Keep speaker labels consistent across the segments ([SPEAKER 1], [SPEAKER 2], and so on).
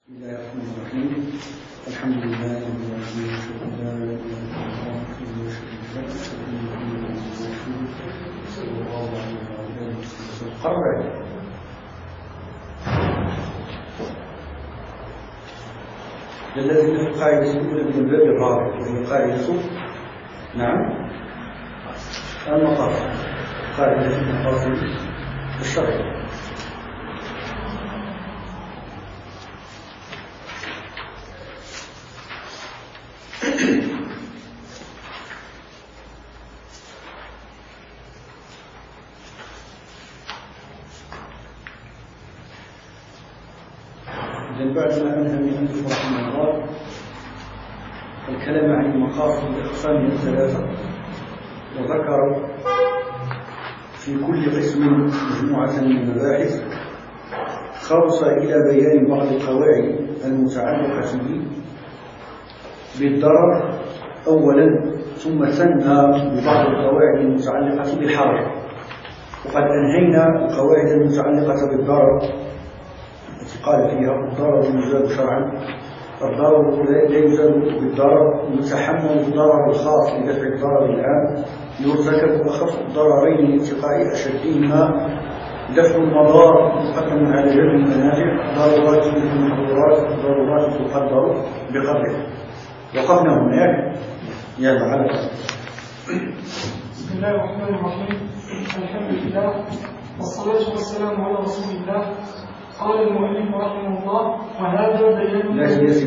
[SPEAKER 1] بسم الله الرحمن الرحيم. الحمد لله رب العالمين، اشهد ان لا اله الا الله وحده لا شريك له، اشهد ان محمدا عبده ورسوله صلى الله عليه وعلى اله وصحبه وسلم. الذي في القاعده الاولى من الباب الرابع وهي قاعده المقاصد، قاعده المقاصد الشرعيه. بعد ما أنهى المؤلف رحمه الله الكلام عن المقاصد بأقسامها الثلاثة، وذكر في كل قسم مجموعة من المباحث، خلص إلى بيان بعض القواعد المتعلقة بالضرر أولا، ثم ثنى ببعض القواعد المتعلقة بالحرج. وقد أنهينا القواعد المتعلقة بالضرر قال فيها الضرر يزال شرعا، الضرر لا يزال بالضرر، يتحمل الضرر الخاص لدفع الضرر العام، يرتكب أخف الضررين لاتقاء أشدهما، دفع المضار مقدم على جلب المنافع، ضرورات المحظورات، ضرورات تقدر بقدرها. وقفنا هناك يا معلم.
[SPEAKER 2] بسم الله الرحمن الرحيم، الحمد لله والصلاة والسلام على رسول الله. قال المؤلف رحمه الله: وهذا بيان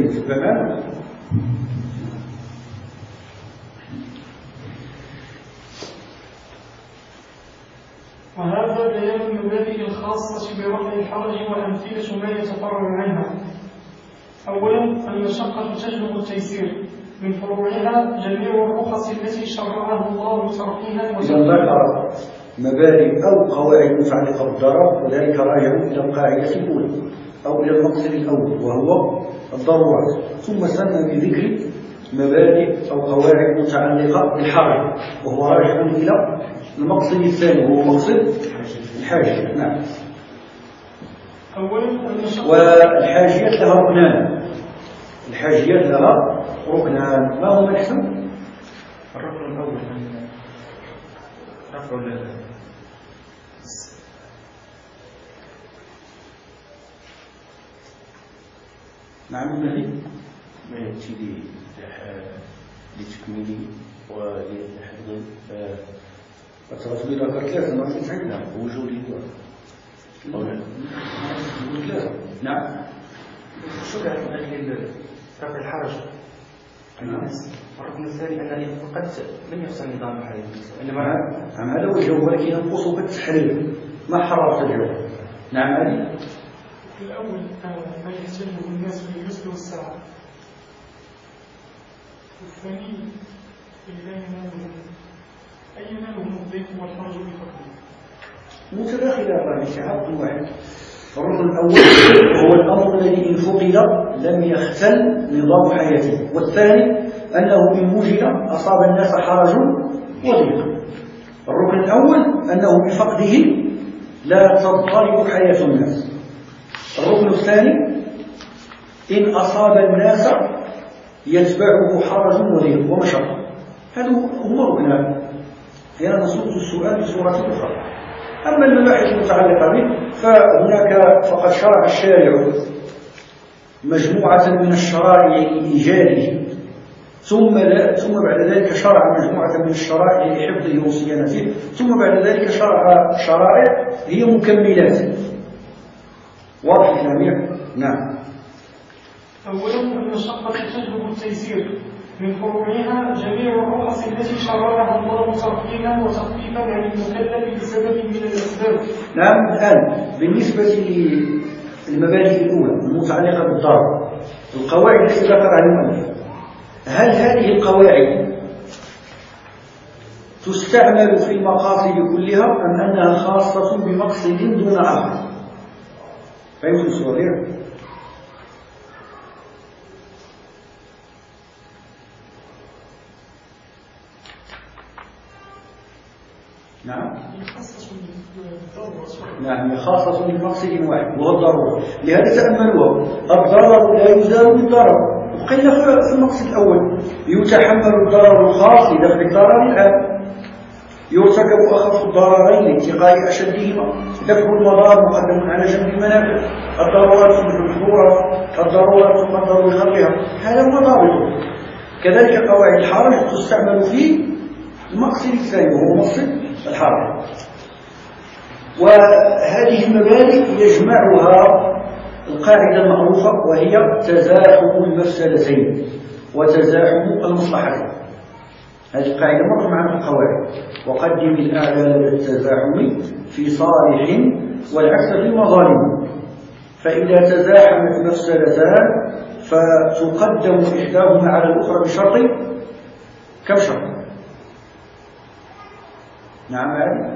[SPEAKER 2] المبادئ الخاصة برفع الحرج وأمثلة ما يتفرع عنها. أولا، المشقة تجلب التيسير، من فروعها جميع الرخص التي شرعها الله تركها
[SPEAKER 1] ذكر مبادئ أو قواعد متعلقة بالضرر، وذلك راجع إلى القاعدة الأولى أو إلى المقصد الأول وهو الضرورات، ثم سمى بذكر مبادئ أو قواعد متعلقة بالحرج وهو راجع إلى المقصد الثاني وهو مقصد الحاجة. نعم. والحاجيات لها ركنان، الحاجيات لها ركنان، ما هما الاسم؟
[SPEAKER 3] الركن الأول رفع
[SPEAKER 1] نعم النبي
[SPEAKER 3] ما يأتي لتكميل ولتحضير
[SPEAKER 1] الترتيب ذكر ثلاثة ما في صحيح.
[SPEAKER 3] نعم، وجوده
[SPEAKER 1] ثلاثة. نعم.
[SPEAKER 3] شو يعني رفع الحرج الناس؟ الركن الثاني أن فقط لم يحصل نظام حالي، إنما
[SPEAKER 1] هذا هو الجواب، ولكن ينقص بالتحرير، ما حررت الجواب. نعم علي.
[SPEAKER 2] الأول ما يحتاجه الناس في اليسر والسعة، والثاني لا ينالهم أي ينالهم الضيق والحرج بفضله.
[SPEAKER 1] متداخلة في عقد واحد. الركن الأول هو الأمر الذي إن فقد لم يختل نظام حياته، والثاني أنه إن وجد أصاب الناس حرج وضيق. الركن الأول أنه بفقده لا تضطرب حياة الناس. الركن الثاني إن أصاب الناس يتبعه حرج وضيق ومشقة. هذا هو ركنان، لأن نصوص السؤال بصورة أخرى. أما المباحث المتعلقة به فهناك فقد شرع الشارع مجموعة من الشرائع لإيجاده، ثم بعد ذلك شرع مجموعة من الشرائع لحفظه وصيانته، ثم بعد ذلك شرع شرائع هي مكملات. واضح الجميع؟ نعم.
[SPEAKER 2] أولا، المشقة تجلب التيسير، من فروعها جميع الرخص التي شرعها الله تركيها وتخفيفا عن المكلف بسبب من الأسباب.
[SPEAKER 1] نعم. الآن بالنسبة للمبادئ الأولى المتعلقة بالضرر، القواعد التي ذكرها المؤلف، هل هذه القواعد تستعمل في المقاصد كلها أم أنها خاصة بمقصد دون آخر؟ فهمت الصغير؟ نعم نعم، خاصة بمقصد واحد وهو الضرورة. لهذا تأملوها، الضرر لا يزال بالضرر. بقينا في المقصد الأول، يتحمل الضرر الخاص لدفع الضرر العام، يرتكب أخف الضررين لاتقاء أشدهما، دفع المضار مقدم على جنب المنافع، الضرورات المحظورة، الضرورات تقدر بخلقها، هذا هو ضابطه. كذلك قواعد الحرج تستعمل في المقصد الثاني وهو مقصد الحرج. وهذه المبادئ يجمعها القاعدة المعروفة وهي تزاحم المفسدتين وتزاحم المصلحتين. هذه القاعدة مرة معنا في القواعد، وقدم الأعلى لدى التزاحم في صالح والعكس في المظالم. فإذا تزاحمت مفسدتان فتقدم إحداهما على الأخرى بشرط كم شرط؟ نعم هذه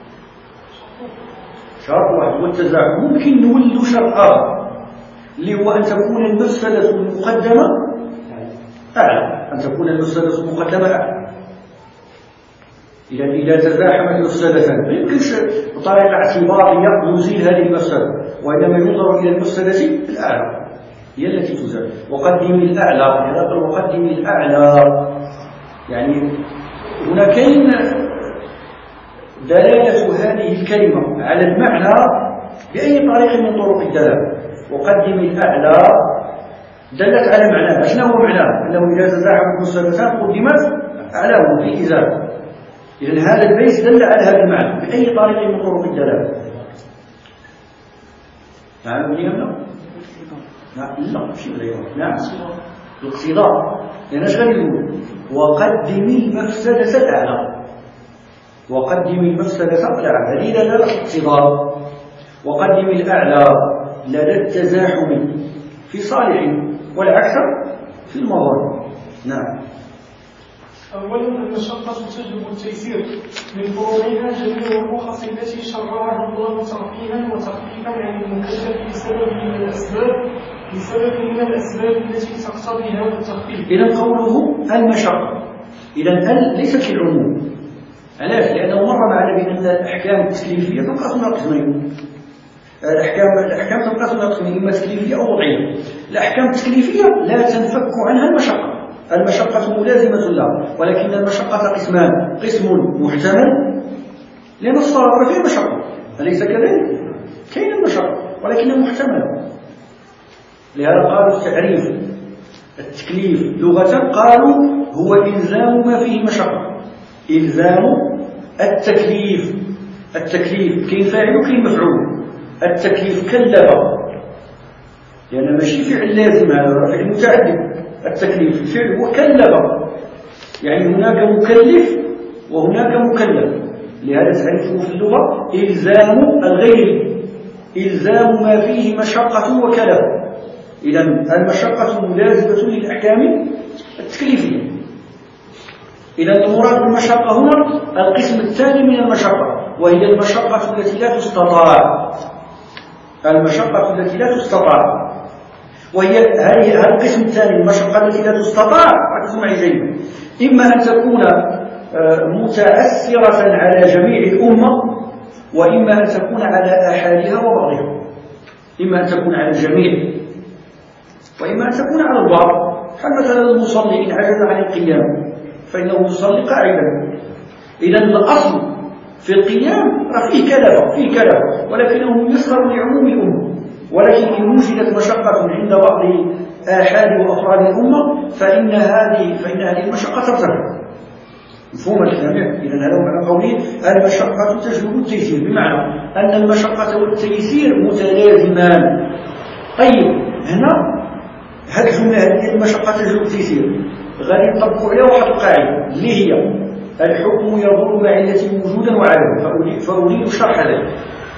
[SPEAKER 1] شرط واحد، والتزاحم ممكن نولد شرط آخر اللي هو أن تكون المفسدة المقدمة أعلى، أن تكون المفسدة المقدمة أعلى. إذا تزاحمت المفسدتان ما يمكنش بطريقة اعتبارية نزيل هذه المفسدة، وإنما ينظر إلى المفسدة الأعلى هي التي تزال. وقدم الأعلى، هذا وقدم الأعلى يعني هنا كاين دلالة هذه الكلمة على المعنى بأي طريق من طرق الدلالة. وقدم الأعلى دلت على معناه. شنو هو معناه؟ أنه إذا تزاحمت المفسدتان قدمت أعلاه في إزالة. إذن هذا البيت دل على هذا المعنى بأي طريق من طرق الدلالة. نعم اليوم لا ماشي اليوم. نعم الاقتضاء. لأن اش غادي نقول؟ وقدم المفسدة الأعلى، وقدم المفسدة الأعلى هذه دلالة الاقتضاء. وقدم الأعلى لدى التزاحم في صالح والعكس في المظالم. نعم.
[SPEAKER 2] أولا المشقة تجلب التيسير، من فروعها جميع الرخص التي شرعها الله ترفيها وتخفيفا عن المكلف بسبب من الأسباب التي تقتضي هذا التخفيف.
[SPEAKER 1] إذا قوله المشقة، إذا ليست للعموم. علاش؟ لأنه مر معنا بأن الأحكام التكليفية تنقسم إلى قسمين. الأحكام تنقسم إلى قسمين، إما تكليفية أو وضعية. الأحكام التكليفية لا تنفك عنها المشقة، المشقة ملازمة لها، ولكن المشقة قسمان: قسم محتمل لأن الصلاة فيها مشقة، أليس كذلك؟ كاين المشقة ولكنها محتملة. لهذا قالوا التعريف التكليف لغة قالوا هو إلزام ما فيه مشقة، إلزام التكليف. التكليف كاين فاعل وكاين مفعول. التكليف كلف، لأن ماشي فعل لازم، هذا فعل متعدد. التكليف الفعل هو كلف، يعني هناك مكلف وهناك مكلف. لهذا تعرفه في اللغة إلزام الغير، إلزام ما فيه مشقة وكلف. إذا المشقة ملازمة للأحكام التكليفية. إذا المراد بالمشقة هنا القسم الثاني من المشقة، وهي المشقة التي لا تستطاع. المشقة التي لا تستطاع، وهي هذه القسم الثاني المشقة التي لا تستطاع. ركزوا معي جيدا، إما أن تكون متأثرة على جميع الأمة، وإما أن تكون على أحدها وبعضها. إما أن تكون على الجميع وإما أن تكون على البعض. مثلا المصلي إن عجز عن القيام فإنه يصلي قاعدا. إذا الأصل في القيام فيه كلفة ولكنه يسخر لعموم الأمة. ولكن إن وجدت مشقة عند بعض آحاد وأفراد الأمة فإن هذه المشقة ترتفع. مفهوم الكلام؟ إذا هذا معنى قوله المشقة تجلب التيسير، بمعنى أن المشقة والتيسير متلازمان. طيب هنا هذه الجملة هذه المشقة تجلب التيسير غادي نطبقوا عليها واحد القاعدة اللي هي الحكم يضر بعلة وجودا وعدما، فأريد شرح ذلك.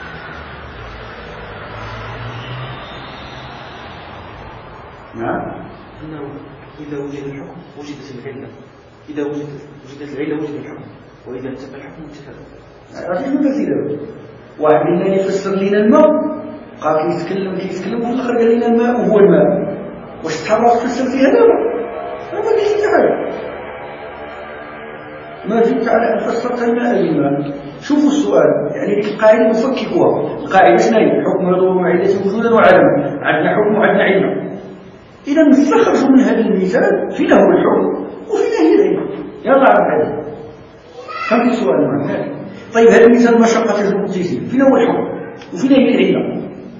[SPEAKER 1] نعم.
[SPEAKER 3] أنه إذا وجد الحكم وجدت العلة، إذا وجدت العلة وجد الحكم، وإذا انتفى الحكم انتفى.
[SPEAKER 1] عرفتي مثيل واحد اللي يفسر لنا الماء قال كيتكلم وفي الآخر قال لنا الماء هو الماء. واش تحرك تفسر فيها دابا؟ ما جيت على ما جبت على أن فسرت الماء بالماء. شوفوا السؤال، يعني ديك القاعدة نفككوها. القاعدة شنو هي؟ الحكم يدور مع علته وجودا وعدما، عندنا حكم وعندنا علة. إذا نستخرج من هذا المثال فين هو الحكم وفين هي العلة. يلا على هذا. كم في السؤال معنا؟ طيب هذا المثال مشقة تجلب التيسير، فين هو الحكم وفين هي العلة؟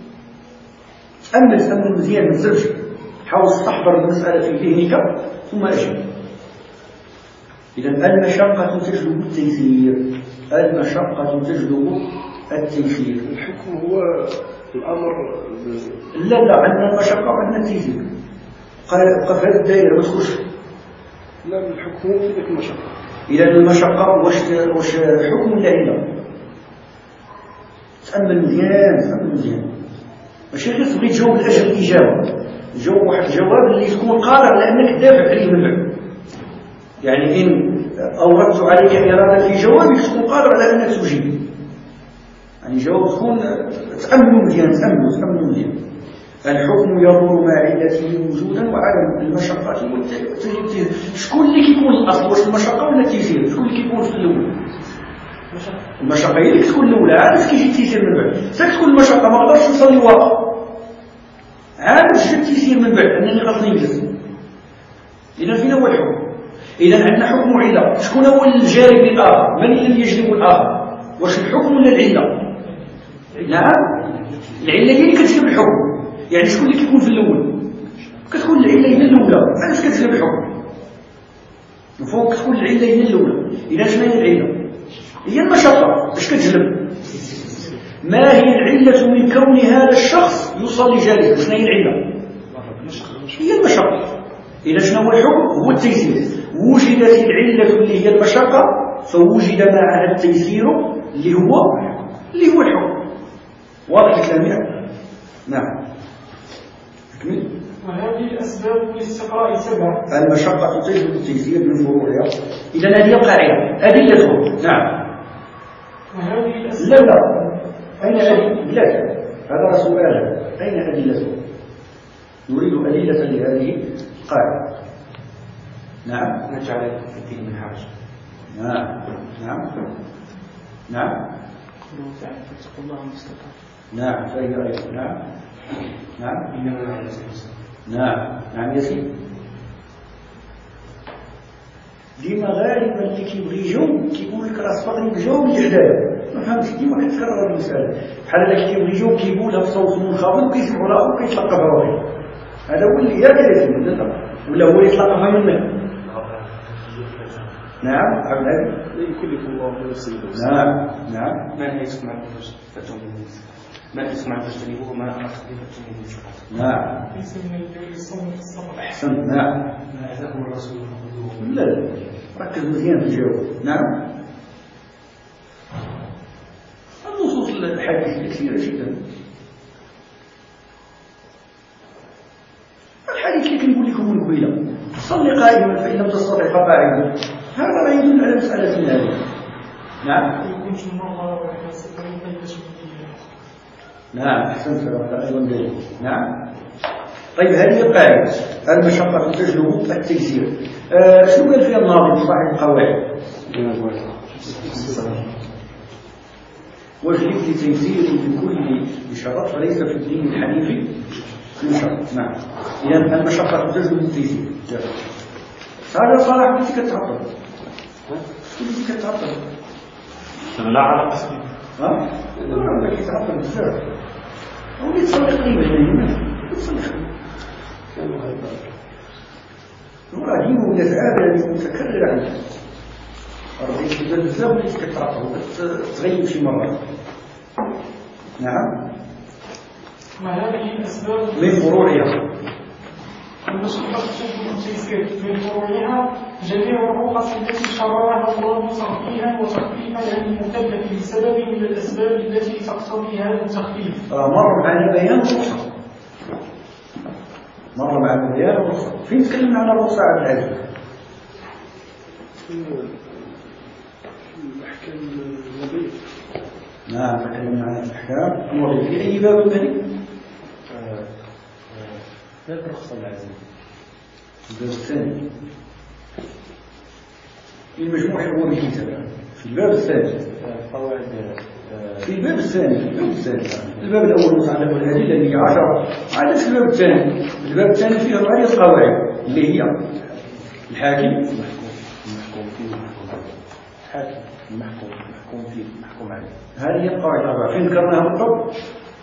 [SPEAKER 1] تأمل مزيان، ما تزربش، حاول تستحضر المسألة في ذهنك ثم أجب. إذا المشقة تجلب التيسير، المشقة تجلب التيسير.
[SPEAKER 4] الحكم هو الأمر.
[SPEAKER 1] لا عندنا المشقة وعندنا التيسير. قال في هذه الدائرة ما تخش.
[SPEAKER 4] لا، الحكم هو في ذلك المشقة.
[SPEAKER 1] إذا المشقة واش حكم ولا علة؟ تأمل مزيان ماشي غير تبغي تجاوب لأجل الإجابة، تجاوب واحد الجواب اللي تكون قادر على أنك تدافع عليه من بعد. يعني إن أوردت عليك إرادة في جوابك تكون قادر على أنك تجيب. يعني جواب تكون تأمل مزيان. الحكم يدور مع علته وجودا وعدم، المشقة والتيسير. شكون اللي كيكون الأصل؟ واش المشقة ولا التيسير؟ شكون اللي كيكون في الأول؟ المشقة هي اللي كتكون الأولى، عاد كيجي التيسير من بعد. تكون المشقة ما قدرش نصلي واقع، عاد جا التيسير من بعد أنني غلطني نجلس. إذا فين هو الحكم؟ إذا عندنا حكم وعلة، شكون هو الجارب للآخر؟ من الذي يجلب الآخر؟ واش الحكم ولا العلة؟ نعم، العلة هي اللي كتجلب الحكم. يعني شكون اللي كيكون في الأول؟ كتكون العلة هي الأولى، علاش كتجلب الحكم؟ فوق كتكون العلة هي الأولى. إذا شنو هي العلة؟ هي المشقة. اش كتجلب؟ ما هي العلة من كون هذا الشخص يصلي جالسا؟ شنو هي العلة؟ هي المشقة. إذا شنو هو الحكم؟ هو التيسير. وجدت العلة اللي هي المشقة فوجد معها التيسير اللي هو الحكم. واضح الكلام؟ نعم. أكمل.
[SPEAKER 2] وهذه الأسباب للاستقراء 7.
[SPEAKER 1] المشقة تجلب التيسير من فروعها. إذا هذه القاعدة أدلته. نعم.
[SPEAKER 2] وهذه الأسباب.
[SPEAKER 1] لا أين أدلته؟ هذا سؤال. أين أدلته؟ نريد أدلة لهذه القاعدة. نعم.
[SPEAKER 3] نجعل في الدين من حرج.
[SPEAKER 1] نعم.
[SPEAKER 3] فاتقوا الله ما استطعتم.
[SPEAKER 1] نعم فهي أيضا. نعم ياسين. ديما غالبا اللي كيبغي يجاوب كيقول لك راه صفقني بجاوب اللي حدايا. ما فهمتش، ديما كتكرر هذه المسألة. بحال اللي كيبغي يجاوب كيقولها بصوت منخفض وكيسمعوا له وكيتلقى بروحه. هذا هو اللي ياسين ولا هو اللي يتلقى منك. نعم عبد العزيز.
[SPEAKER 4] يكلف الله نفسا.
[SPEAKER 1] نعم.
[SPEAKER 3] ما نهيتكم عن فتوى ما تسمع فاجتنبوه ما أمرتكم فاجتنبوه.
[SPEAKER 1] نعم.
[SPEAKER 2] ليس من البر الصوم في الصبر.
[SPEAKER 1] أحسنت. نعم.
[SPEAKER 3] ما أتاكم الرسول فخذوه.
[SPEAKER 1] لا ركز مزيان في الجواب. نعم. النصوص الحديث كثيرة جدا. الحديث اللي كنقول لكم من قبيله صلي قائما فإن لم تستطع فقاعدا، هذا لا يدل على مسألة هذه. نعم.
[SPEAKER 2] كنت مرة وإحنا سفرين فيتشبه.
[SPEAKER 1] نعم أحسنت. هذا أيضا دليل. نعم. طيب هذه القاعدة المشقة تجلب التيسير. شنو قال فيها الناظم صاحب القواعد؟ واجلب لتيسير بكل بشرط فليس في الدين الحنيف من شرط. نعم. إذا المشقة تجلب التيسير. هذا صلاح اللي كتعطل. اللي كتعطل.
[SPEAKER 4] لا علاقة.
[SPEAKER 1] ها؟ لا كيتعطل بزاف. أو اللي تصلي قريبا يعني. نورا ديما ولات عادة متكررة عندك. ربي بزاف اللي كتعطل تغيب شي مرة. نعم.
[SPEAKER 2] وهذه الأسباب
[SPEAKER 1] من فروعها.
[SPEAKER 2] المشقة تجلب التيسير من فروعها جميع الرخص التي شرعها الله تخفيفا وتخفيفا عن المكلف بسبب من الأسباب التي تقتضي هذا التخفيف.
[SPEAKER 1] مر معنا بيان الرخصة. مر معنا بيان الرخصة. فين تكلمنا عن الرخصة عبد العزيز؟
[SPEAKER 4] الأحكام النبوية.
[SPEAKER 1] نعم تكلمنا عن الأحكام النبوية. في أي باب ثاني؟
[SPEAKER 3] باب الرخصة العزيز.
[SPEAKER 1] الباب الثاني. المجموع هو الكتاب في الباب الثاني.
[SPEAKER 3] قواعد
[SPEAKER 1] في الباب الثاني الباب الأول متعلق بالأدلة اللي هي 10 عادة في الباب الثاني فيه 4 قواعد اللي هي الحاكم
[SPEAKER 3] المحكوم فيه المحكوم عليه.
[SPEAKER 1] هذه القواعد الأربعة فين ذكرناها بالضبط؟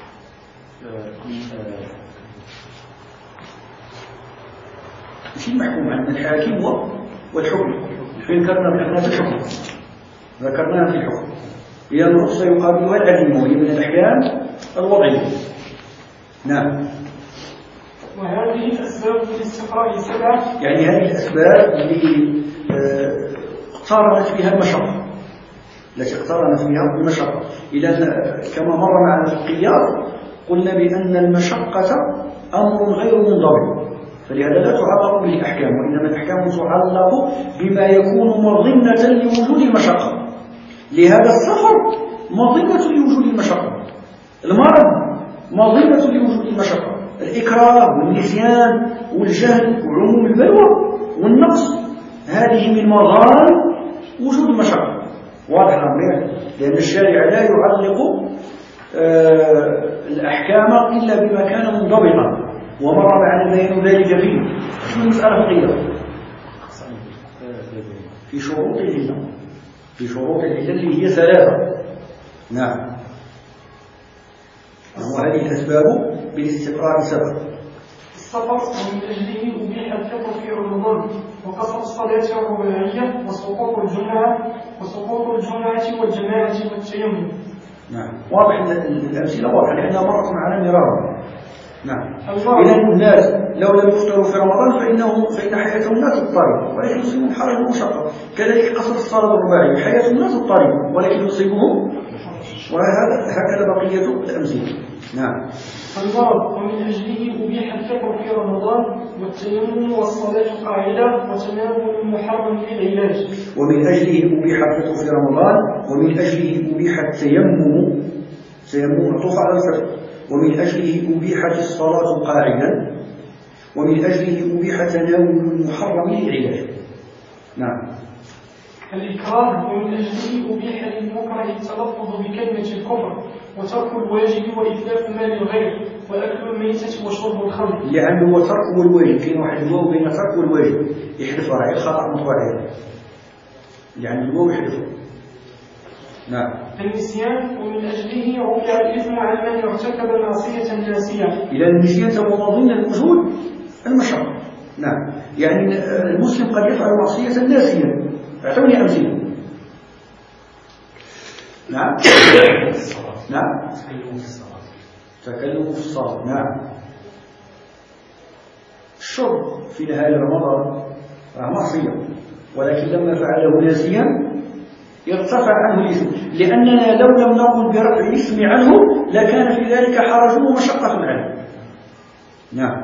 [SPEAKER 1] مش المحكوم عليه الحاكم والحكم فين ذكرناها في الحكم ذكرناها في الحكم هي الرخصة يقابلها العدم وهي من الأحكام الوضعية. نعم.
[SPEAKER 2] وهذه الأسباب للاستقراء 7
[SPEAKER 1] يعني هذه الأسباب اللي اقترنت بها المشقة التي اقترنت بها المشقة. إذا كما مر معنا في القياس قلنا بأن المشقة أمر غير منضبط فلهذا لا تعلق به الأحكام وإنما الأحكام تعلق بما يكون مظنة لوجود المشقة. لهذا السفر مظنة لوجود المشقة، المرض مظنة لوجود المشقة، الإكراه والنسيان والجهل وعموم البلوى والنقص هذه من مظان وجود المشقة. واضح الأمر لأن الشارع لا يعلق الأحكام إلا بما كان منضبطا ومر معنا بيان ذلك في المسألة القيادة في شروط العلة اللي هي 3. نعم. وهذه الأسباب بالاستقراء 7.
[SPEAKER 2] السفر ومن أجله أبيح الفطر في رمضان وقصر الصلاة الرباعية وسقوط الجمعة والجماعة والتيمم.
[SPEAKER 1] نعم. واضح الأمثلة واضحة لأنها مرت معنا مرارا. نعم. إذا الناس لو لم يفطروا في رمضان فإن حياتهم لا تضطرب ولكن يصيبهم حرج ومشقة. كذلك قصر الصلاة الرباعية حياتهم لا تضطرب ولكن يصيبهم وهكذا بقية الأمثلة. نعم.
[SPEAKER 2] المرض ومن أجله أبيح الفطر في رمضان والتيمم والصلاة قاعدة وتناول المحرم للعلاج.
[SPEAKER 1] ومن أجله أبيح الفطر في رمضان ومن أجله أبيح التيمم معطوف على الفطر ومن أجله أبيحت الصلاة قاعدا ومن أجله أبيح تناول المحرم للعلاج. نعم.
[SPEAKER 2] الإكراه ومن أجله أبيح للمكره التلفظ بكلمة الكفر وترك الواجب وإتلاف مال الغير وأكل الميتة وشرب الخمر.
[SPEAKER 1] لأنه هو ترك والواجب كاين واحد الواو بين ترك والواجب يحدث راعي الخطأ مطبوع يعني الواو يحدث. نعم.
[SPEAKER 2] النسيان ومن أجله رفع الإثم عن من ارتكب معصية ناسية.
[SPEAKER 1] إلى النسيان مظن الوجود المشقة. نعم. يعني المسلم قد يفعل معصية ناسيا. اعطوني أمثلة. نعم. نعم. تكلم في الصلاة. نعم. الشرب في نهاية رمضان معصية ولكن لما فعله ناسيا يرتفع عنه الإثم لأننا لو لم نقل برفع الإثم عنه لكان في ذلك حرج ومشقة عليه. نعم.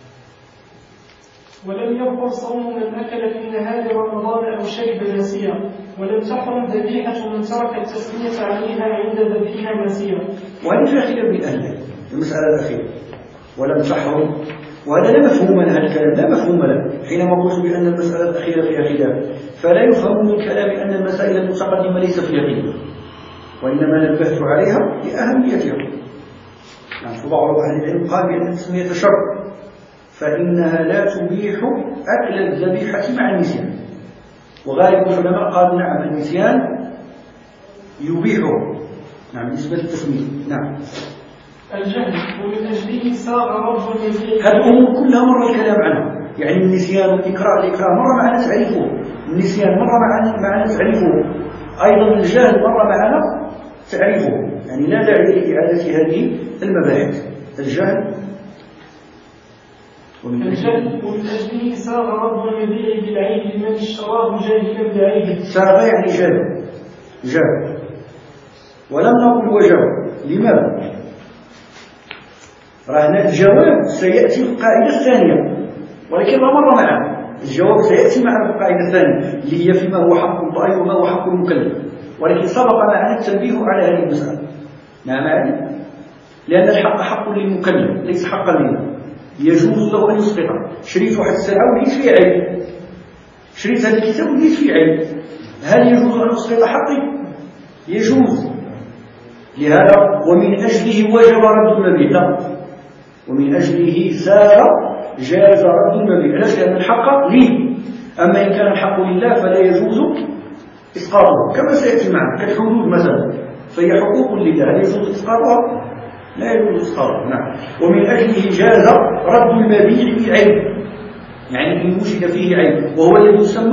[SPEAKER 2] ولم يبطل صوم من أكل في نهار رمضان أو شرب ناسيا ولم تحرم ذبيحة من ترك التسمية عليها عند ذبيحة ناسيا.
[SPEAKER 1] وهذه فيها خلاف بين أهل المسألة الأخيرة ولم تحرم وهذا لا مفهوم له الكلام لا مفهوم له حينما قلت بأن المسألة الأخيرة فيها خلاف فلا يفهم من كلام أن المسائل المتقدمة ليس فيها خلاف وإنما نبهت عليها لأهميتها. يعني بعض أهل العلم قال بأن التسمية شرط فإنها لا تبيح أكل الذبيحة مع النسيان وغالب العلماء قال نعم النسيان يبيحه. نعم بالنسبة للتسمية. نعم.
[SPEAKER 2] الجهل ومن أجله ساغ رب المسيح.
[SPEAKER 1] هذه الأمور كلها مر الكلام عنها يعني النسيان والإكراه مر معنا تعريفه النسيان مر معنا تعريفه أيضا الجهل مر معنا تعريفه يعني لا داعي لإعادة هذه المباحث. الجهل
[SPEAKER 2] ومن أجله ساغ رب المبيع بالعيب لمن اشتراه جاهلا بعيبه.
[SPEAKER 1] ساغ يعني جاهل ولم نقل وجه. لماذا؟ رانا الجواب سيأتي في القاعدة الثانية ولكن لا مر معنا الجواب سيأتي معنا في القاعدة الثانية اللي هي فيما هو حق الضعيف وما هو حق المكلف ولكن سبق معنا التنبيه على هذه المسألة. نعم يعني لأن الحق حق للمكلف ليس حقا لنا يجوز له أن يسقطه. شريت واحد السلعة وليس فيه عيب شريت هذا الكتاب وليس فيه عيب هل يجوز أن أسقط حقي؟ يجوز لهذا ومن أجله وجب رد المبيع، لا، ومن أجله سار جاز رد المبيع. علاش؟ لأن الحق لي، أما إن كان الحق لله فلا يجوز إسقاطه، كما سيأتي معنا كالحدود مثلا، فهي حقوق لله، هل يجوز إسقاطها؟ لا يجوز إسقاطها. نعم. ومن أجله جاز رد المبيع بالعيب، يعني إن وجد فيه عيب، وهو الذي يسمى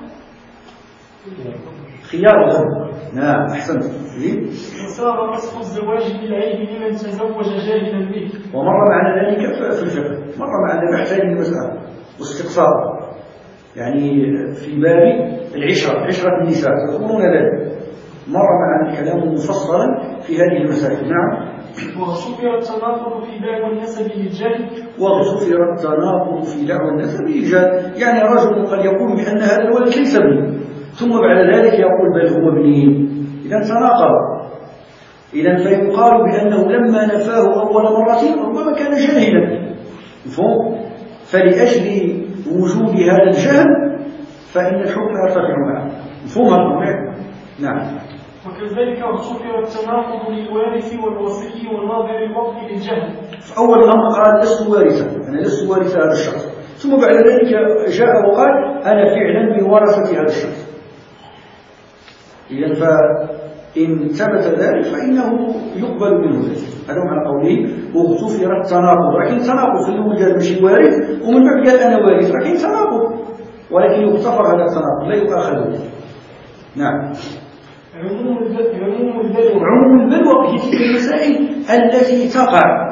[SPEAKER 1] خيار الغد. نعم، أحسنت.
[SPEAKER 2] وصار فسخ الزواج بالعيب لمن تزوج جاهلا به.
[SPEAKER 1] ومر معنا ذلك في الفقه، مر معنا بحث هذه المسألة واستقصاء، يعني في باب العشرة، عشرة النساء يقولون ذلك، مر معنا الكلام مفصلا في هذه المسائل. نعم.
[SPEAKER 2] وغفر التناقض في دعوى النسب للجهل.
[SPEAKER 1] وغفر التناقض في دعوى النسب للجهل، يعني رجل قد يقول بأن هذا الولد ليس ابني، ثم بعد ذلك يقول بل هو ابني، إذا تناقض. إذا فيقال بأنه لما نفاه أول مرة ربما كان جاهلا، مفهوم؟ فلأجل وجود هذا الجهل فإن الحكم يرتفع معه، مفهوم هذا؟ نعم.
[SPEAKER 2] وكذلك غفر التناقض للوارث والوصي والناظر الوقت للجهل.
[SPEAKER 1] أول أمر قال لست وارثا، أنا لست وارث هذا الشخص، ثم بعد ذلك جاء وقال أنا فعلا من ورثة هذا الشخص. إذن فإن ثبت ذلك فإنه يقبل منه ذلك. هذا معنى قوله وغفر التناقض، لكن تناقض في الأول مش وارث ومن بعد قال أنا وارث، لكن تناقض، ولكن يغتفر هذا التناقض لا يؤاخذ به. نعم. عموم البلوى هي تلك المسائل التي تقع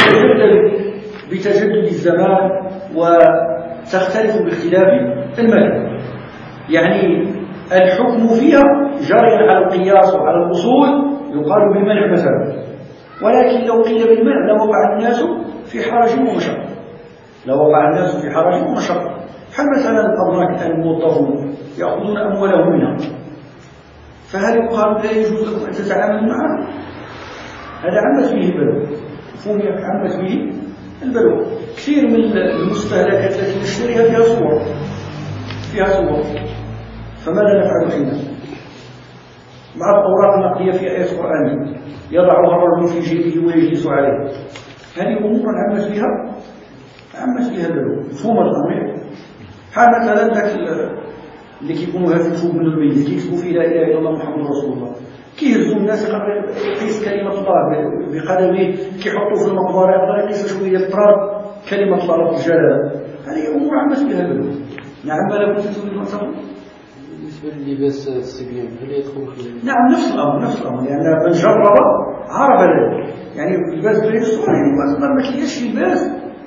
[SPEAKER 1] بتجدد الزمان وتختلف باختلاف المكان، يعني الحكم فيها جاريا على القياس وعلى الأصول يقال بالمنع مثلا، ولكن لو قيل بالمنع لوقع الناس في حرج ومشقة، لوقع الناس في حرج ومشقة. هل مثلا الأبناء الموظفون يأخذون أموالهم منها، فهل يقال لا يجوز لكم أن تتعاملوا معه؟ هذا عمت به البلوى، مفهوم عمت به البلوى. كثير من المستهلكات التي نشتريها فيها صور، فماذا نفعل فينا؟ مع الأوراق النقدية في آيات قرآنية يضعها الرجل في جيبه ويجلس عليه، هذه أمور عمت بها البلوى، مفهوم الأمر. حال مثلا ذاك اللي كيكونوا هاتفوا من الميت اللي كيكتبوا فيه لا اله الا الله محمد رسول الله، كيهزوا الناس يقيس كلمه الله بقدمه، كيحطوا في المقبره يقدر يقيس شويه التراب كلمه الله رب الجلاله. هذه امور عمت بها البلوى. نعم. ما لا كنت تريد ان تقول
[SPEAKER 5] بالنسبه للباس الصبيان هل يدخل في؟
[SPEAKER 1] نعم، نفس الامر، لان من جرب عرف ذلك. يعني اللباس غير الصور، يعني ما كاينش لباس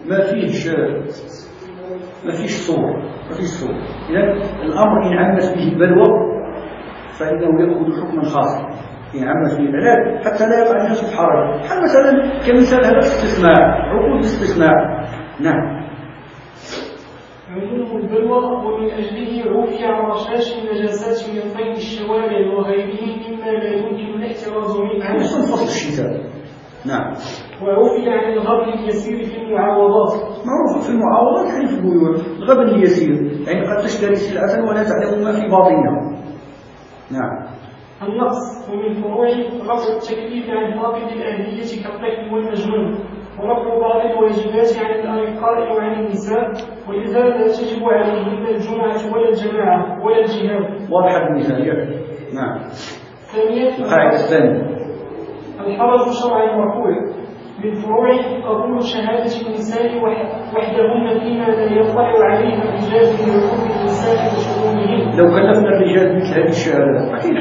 [SPEAKER 1] ما فيش صور. إذا الأمر إن عمت به البلوى فإنه يأخذ حكما خاصا، إن عمت به العلاج حتى لا يقع الناس في حرج. هل مثلا كمثال هذا استثناء، عقود الاستثناء. نعم.
[SPEAKER 2] عموم البلوى ومن أجله عفي عن رشاش النجاسات من طين الشوارع وغيره مما لا يمكن الاحتراز منه.
[SPEAKER 1] فصل الشتاء. نعم.
[SPEAKER 2] وعفي عن الغبن اليسير في المعاوضات.
[SPEAKER 1] معروف في المعاوضات، يعني في البيوع الغبن اليسير، يعني قد تشتري سلعة ولا تعلم ما في باطنها. نعم.
[SPEAKER 2] النقص ومن فروع رفع التكليف عن فاقد الأهلية كالطفل والمجنون، ورفع بعض الواجبات عن الأرقاء وعن النساء، ولذا لا تجب عليهن الجمعة ولا الجماعة ولا الجهاد.
[SPEAKER 1] واضح المثال. نعم.
[SPEAKER 2] القاعدة
[SPEAKER 1] الثانية
[SPEAKER 2] الحرج شرعا مرفوع. من فروع قبول شهادة النساء وحدهن فيما لا يطلع عليها الرجال من حقوق النساء وشؤونهن. لو
[SPEAKER 1] كلفنا الرجال مثل هذه الشهادات لكن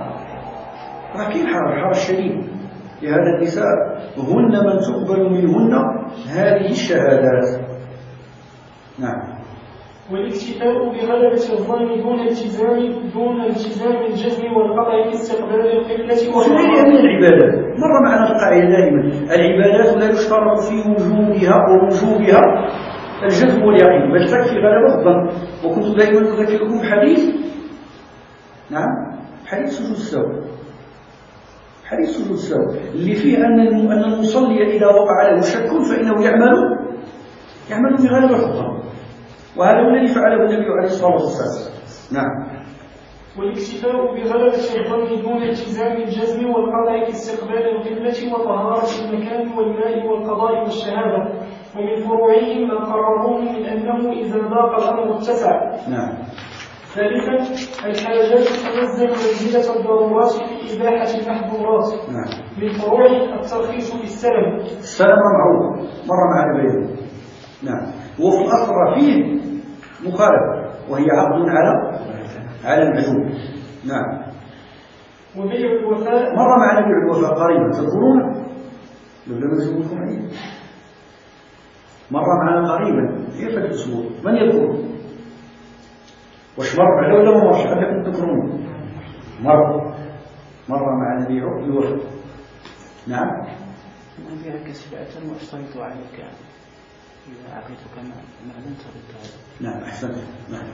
[SPEAKER 1] حرج شديد لهذا النساء، هن من تقبل منهن هذه الشهادات. نعم.
[SPEAKER 2] والاكتفاء بغلبة الظن دون التزام الجزم والقطع في استقبال القبلة.
[SPEAKER 1] وفي غيرها من العبادات مر معنا القاعدة دائما، العبادات لا يشترط في وجوبها الجزم واليقين، بل تكفي غلبة الظن. وكنت دائما أذكركم بحديث، نعم، حديث سجود السهو اللي فيه أن المصلي إذا وقع له شك فإنه يعمل بغلبة الظن، وهذا الذي فعله النبي عليه الصلاة والسلام. نعم.
[SPEAKER 2] والاكتفاء بغلبة الظن دون التزام الجزم والقطع كاستقبال القبلة وطهارة المكان والماء والقضاء والشهادة. ومن فروعهم ما قرروه من أنه إذا ضاق الأمر اتسع.
[SPEAKER 1] نعم.
[SPEAKER 2] ثالثا الحاجات تنزل منزلة الضرورات في إباحة المحظورات.
[SPEAKER 1] نعم.
[SPEAKER 2] من فروع الترخيص في السلم.
[SPEAKER 1] السلم معروف مر معنا بينه. نعم. وفي الأصل فيه مخالفة وهي عقد على العدوم. نعم.
[SPEAKER 2] وبيع الوفاء
[SPEAKER 1] مر معنا بيع الوفاء قريبا تذكرون؟ لو لم يذكركم عليه مر معنا قريبا كيف الأسبوع؟ من يذكر؟ وش مر معنا ولا ما مرش؟ خليكم تذكرون. مر معنا بيع الوفاء. نعم.
[SPEAKER 3] أبيعك سلعة وأشترط عليك إذا أعطيتك ما لم ترد.
[SPEAKER 1] نعم أحسنت. نعم.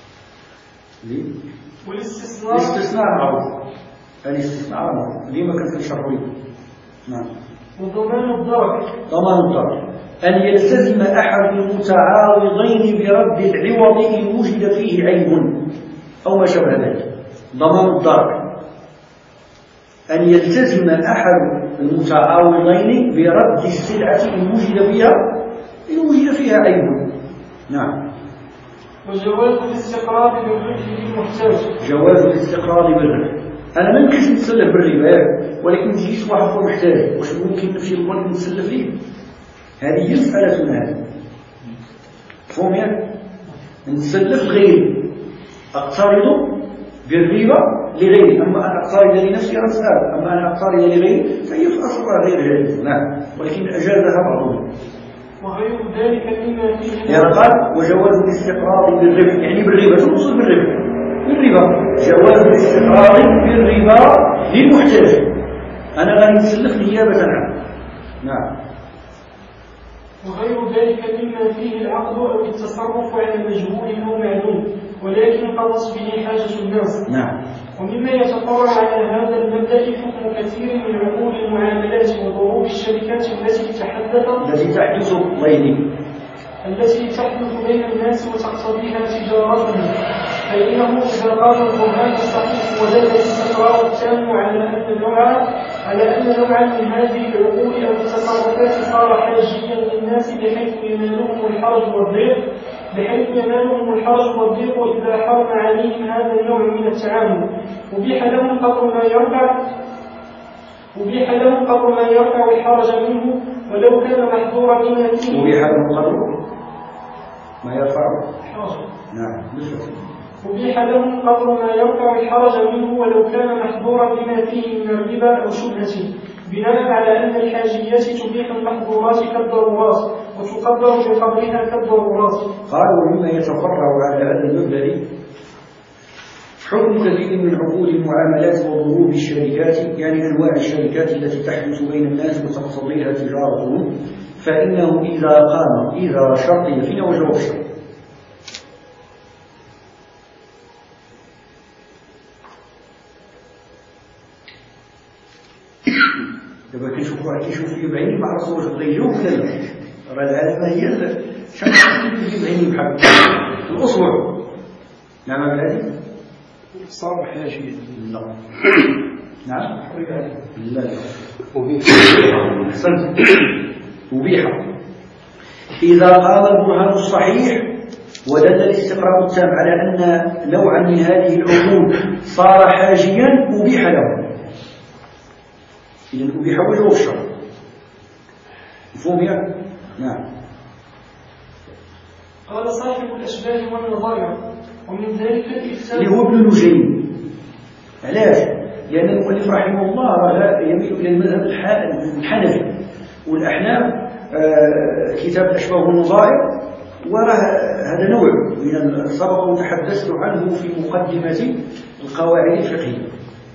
[SPEAKER 2] والاستثناء
[SPEAKER 1] معروف. الاستثناء معروف. ليه ما كنت تشرحوا؟ نعم.
[SPEAKER 2] وضمان الضرر.
[SPEAKER 1] ضمان الضرر أن يلتزم أحد المتعارضين برد العوض إن وجد فيه عيب أو ما شابه ذلك. ضمان الضرر أن يلتزم أحد المتعارضين برد السلعة إن وجد فيها عيب. نعم.
[SPEAKER 2] وجواز الاستقراض بالربح للمحتاج.
[SPEAKER 1] جواز الاستقراض بالربح. أنا ما يمكنش نتسلف بالربا ولكن جيت واحد هو محتاج واش ممكن نمشي للبنك نتسلف ليه؟ هذه هي مسألتنا هذه. مفهوم ياك؟ نتسلف غيري أقترض بالربا لغيري، أما أنا أقترض لنفسي أنا مسألة، أما أنا أقترض لغيري فهي في أصلها غير جائزة. نعم. ولكن أجازها بعضهم.
[SPEAKER 2] وغير ذلك مما فيه
[SPEAKER 1] يعني قال وجواز الاستقراض بالربح يعني بالربا. شو المقصود بالربا؟ جواز الاستقراض بالربا للمحتاج. أنا غادي نسلف نيابة عنه. نعم.
[SPEAKER 2] وغير ذلك مما فيه العقد أو التصرف على مجهول أو معلوم ولكن قوص به حاجة الناس.
[SPEAKER 1] نعم.
[SPEAKER 2] ومما يتفرع على هذا المبدأ حكم كثير من عقود المعاملات وضروب الشركات التي تحدث بين الناس وتقتضيها تجارتهم، فإنه إذا قام البرهان الصحيح ودل الاستقرار التام على أن نوعا من هذه العقود أو التصرفات صار حاجيا للناس بحيث ينالهم الحرج والضيق إذا حرم عليهم هذا النوع من التعامل، أبيح لهم قدر ما يرفع الحرج منه ولو كان محظورا بما فيه.
[SPEAKER 1] أبيح لهم قدر ما يرفع الحرج. نعم.
[SPEAKER 2] أبيح لهم قدر ما يرفع الحرج منه ولو كان محظورا بما فيه من الربا أو شبهة، بناء على أن الحاجيات تبيح المحظورات كالضرورات وتقدر بقدرها كالضرورات.
[SPEAKER 1] قال ومما يتفرع على هذا المبدأ حكم كثير من عقود المعاملات وضروب الشركات يعني أنواع الشركات التي تحدث بين الناس وتقتضيها تجارتهم، فإنه إذا شرطي فينا وجواب الشرط. دابا كنشوفوا واحد كيشوف لي بعيني ما عرفتش واش بغا يجاوب ولا لا. راه العلامه هي شنو كيجي بعيني بحال الاصبع. نعم هذه
[SPEAKER 4] صار حاجيا.
[SPEAKER 1] لا. نعم. لا. أحسنت. أبيح إذا قام البرهان الصحيح ودل الاستقراء التام على أن نوعا من هذه العقود صار حاجيا أبيح له. إذن أبيح وجوب الشرط. مفهوم يا؟ نعم.
[SPEAKER 2] قال صاحب الأشباه والنظائر ومن ذلك الإفساد
[SPEAKER 1] اللي هو ابن نجيم. علاش؟ لأن المؤلف رحمه الله يميل إلى المذهب الحنفي والأحناف كتاب الأشباه والنظائر، وهذا نوع من سبق وتحدثت عنه في مقدمة القواعد الفقهية.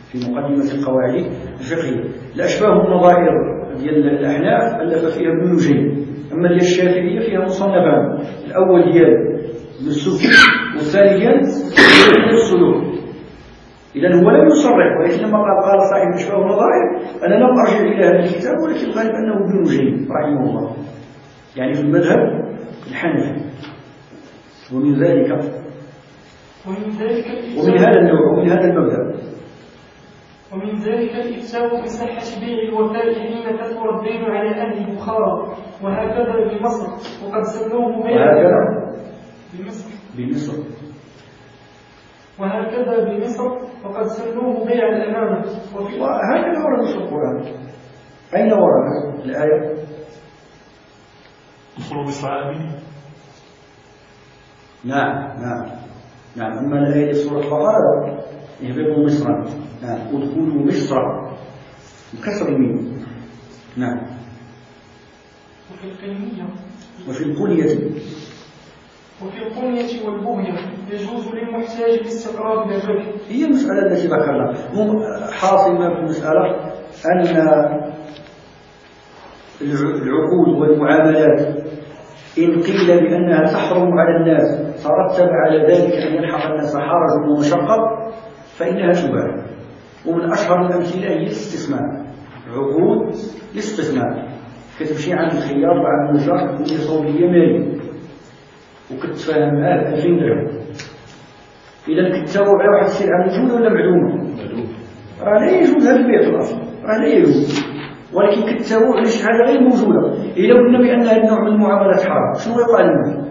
[SPEAKER 1] الأشباه والنظائر ديال الأحناف ألف فيها ابن نجيم، أما ديال الشافعية فيها مصنفان، الأول ديال ابن السبكي والثاني ديال السلوك. إذن هو لم يصرح، ولكن لما قال صاحب الأشباه والنظائر أنا لم أرجع إلى هذا الكتاب، ولكن الغالب أنه ابن نجيم رحمه الله، يعني في المذهب الحنفي. ومن ذلك ومن هذا النوع ومن هذا المبدأ.
[SPEAKER 2] ومن ذلك الإفتاء بصحة بيع الوفاء حين كثر الدين على أهل بخارى، وهكذا بمصر وقد سموه بيع
[SPEAKER 1] بمصر
[SPEAKER 2] وهكذا بمصر وقد سموه بيع الأمانة.
[SPEAKER 1] وهكذا ورد في القرآن. أين وردت الآية؟
[SPEAKER 6] ادخلوا مصر آمنين.
[SPEAKER 1] نعم. أما الآية في سورة البقرة اهبطوا مصر. نعم. ادخلوا مصر بكسر الميم. نعم. وفي القنية
[SPEAKER 2] والبغية يجوز للمحتاج الاستقرار بالربح.
[SPEAKER 1] هي المسألة التي ذكرنا. حاصل ما في المسألة أن العقود والمعاملات إن قيل بأنها تحرم على الناس ترتب على ذلك أن يلحق الناس حرج ومشقة فإنها تباح. ومن أشهر الأمثلة هي الاستثمار. عقود الاستثمار كتمشي عند الخياط وعند النجار تقول لي صوب لي مالي وكتفاهم معاه 2000 درهم. إذا كتساوي على واحد السلعة موجودة ولا معدومة؟ راه لا يجوز هذا البيع في الأصل، راه لا يجوز، ولكن كتساوي على شي حاجة غير موجودة. إذا قلنا بأن هذا النوع من المعاملات حرام شنو يقع لنا؟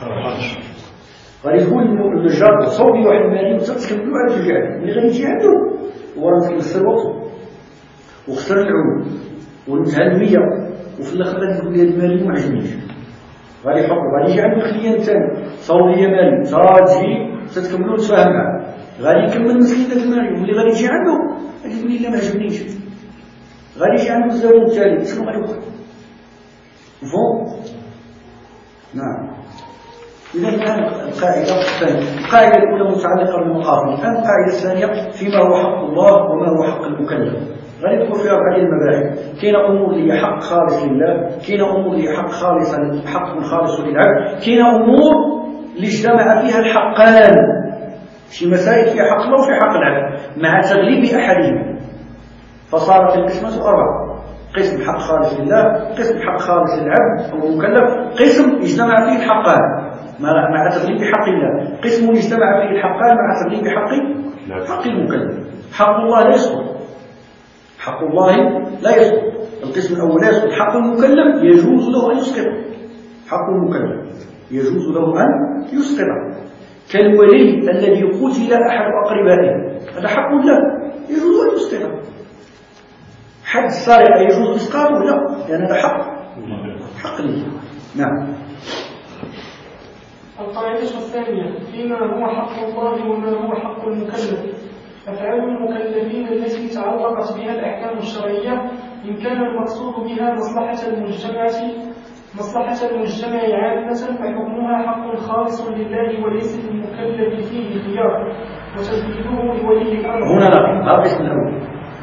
[SPEAKER 1] غادي يقول النجار صوب لي واحد مالي وتكملوا على الجهة اللي غادي يجي عنده هو راه مسكين الوقت وخسر العود والمتهمية وفي الآخر غادي يقول لي هذا المالي ما عجبنيش، غادي يحط غادي يجي عند الكليان الثاني صور لي مالي تجي تتكملوا تفاهم معاه غادي يكمل مسكين المالي واللي غادي يجي عنده غادي يقول لي لا ما عجبنيش، غادي يجي عنده الزبون الثالث شنو غادي يوقع؟ مفهوم؟ نعم. إذا الآن القاعدة الثانية، القاعدة الأولى متعلقة بالمقابل، الآن القاعدة الثانية فيما هو حق الله وما هو حق المكلف. غادي يدخل فيها بعض المباحث. كاين أمور اللي حق خالص لله، كاين أمور اللي حق خالص للعبد، كاين أمور اللي اجتمع فيها الحقان. شي مسائل فيها حق الله وفي حق العبد مع تغليب أحدهما فصارت القسمة أربعة: قسم حق خالص لله، قسم حق خالص للعبد أو المكلف، قسم اجتمع فيه الحقان مع تغليب حق الله، قسم اجتمع فيه الحقان مع تغليب حق المكلف. حق الله لا يسقط، حق الله لا يسقط. القسم الأول لا يسقط. حق المكلف يجوز له أن يسقط، حق المكلف يجوز له أن يسقط، كالولي الذي قتل أحد أقربائه هذا حق له يجوز أن يسقط. حد السارقة يجوز إسقاطه؟ لا، لأن هذا حق له. نعم.
[SPEAKER 2] القاعدة الثانية فيما هو حق الله وما هو حق المكلف: أفعال المكلفين التي تعلقت بها الأحكام الشرعية إن كان المقصود بها مصلحة المجتمع عامة فحكمها حق خالص لله وليس للمكلف فيه خيار، وتنفيذه لولي الأمر.
[SPEAKER 1] هنا لا القسم الأول: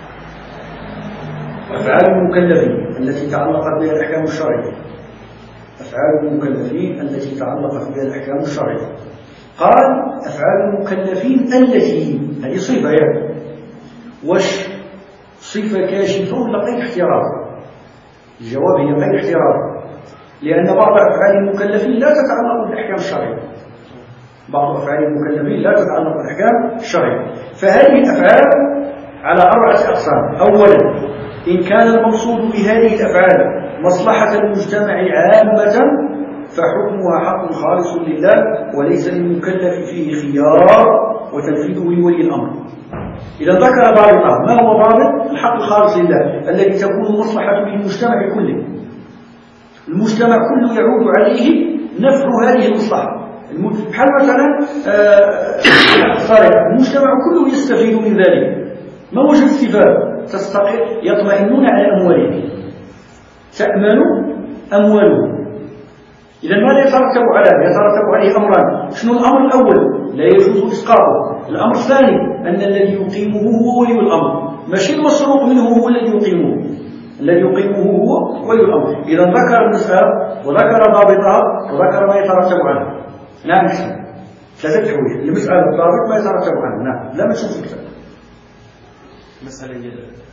[SPEAKER 1] أفعال المكلفين التي تعلقت بها الأحكام الشرعية. أفعال المكلفين التي تعلقت بها الأحكام الشرعية. قال أفعال المكلفين التي، هذه صفة يعني، وش صفة كاشفة ولا غير احتراز؟ الجواب هي غير احتراز، لأن بعض أفعال المكلفين لا تتعلق بالأحكام الشرعية، بعض أفعال المكلفين لا تتعلق بالأحكام الشرعية. فهذه الأفعال على 4 أقسام. أولا، إن كان المقصود بهذه الأفعال مصلحة المجتمع عامة فحكمها حق خالص لله وليس للمكلف فيه خيار، وتنفيذه لولي الأمر. إذا ذكر ضابطا. ما هو ضابط؟ الحق الخالص لله الذي تكون المصلحة للمجتمع كله، المجتمع كله يعود عليه نفع هذه المصلحة. بحال مثلا السرقة، المجتمع كله يستفيد من ذلك. ما وجه الاستفادة؟ يطمئنون على أموالهم، تأمن أموالهم. إذا ماذا يترتب على هذا؟ يترتب عليه أمران. شنو الأمر الأول؟ لا يجوز إسقاطه. الأمر الثاني أن الذي يقيمه هو ولي الأمر، ماشي المسروق منه هو الذي يقيمه، الذي يقيمه هو ولي الأمر. إذا ذكر المسألة وذكر ضابطها وذكر ما يترتب عنه. نعم، 3 حوايج: المسألة، الضابط، ما يترتب عنه. نعم، لا ما تشوف الكتاب.
[SPEAKER 3] مسألة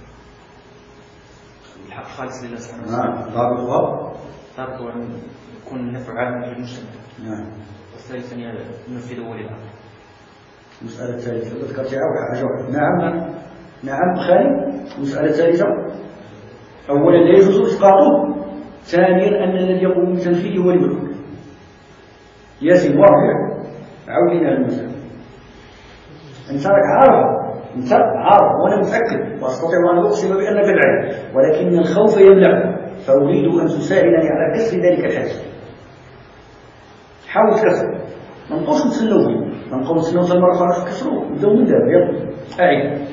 [SPEAKER 3] الحق خالص لله سبحانه وتعالى.
[SPEAKER 1] نعم، ضابطها
[SPEAKER 3] أن يكون النفع عام للمجتمع.
[SPEAKER 1] نعم.
[SPEAKER 3] والثالث أن ينفذ ولي الأمر.
[SPEAKER 1] المسألة الثالثة ذكرت حاجة واحدة. نعم خالي. المسألة الثالثة أولا لا يجوز إسقاطه، ثانيا أن الذي يقوم بتنفيذه هو الملك. ياسين ورابع عودنا على المسألة. أنت عارف وأنا متأكد وأستطيع أن أقسم بأنك العلم، ولكن الخوف يمنع، فأريد أن تساعدني على كسر ذلك الحاجز. حاول تكسر، ما نبقاوش نتسناو فيه، ما نبقاو نتسناو حتى المرة الأخرى نكسروه، نبداو من دابا. يلا أعيد.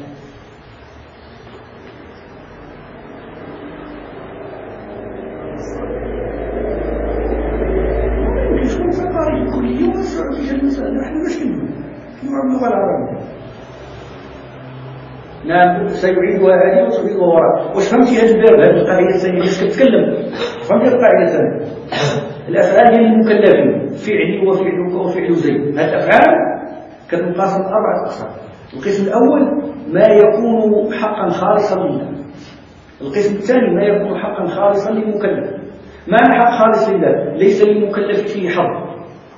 [SPEAKER 1] شكون سفاري الكلية ومسرع في المسألة، نحن باش كنديرو باللغة العربية. نعم سيعيدها هذه وسيعيدها وراء. واش فهمتي هذا الباب، هذه القاعدة الثانية باش كتكلم؟ فهمتي القاعدة الثانية؟ الأفعال ديال المكلفين فعلي وفعل زيد. هذه الأفعال كتنقسم 4 أقسام. القسم الأول ما يكون حقا خالصا لله. القسم الثاني ما يكون حقا خالصا للمكلف. معنى حق خالص لله ليس للمكلف فيه حظ.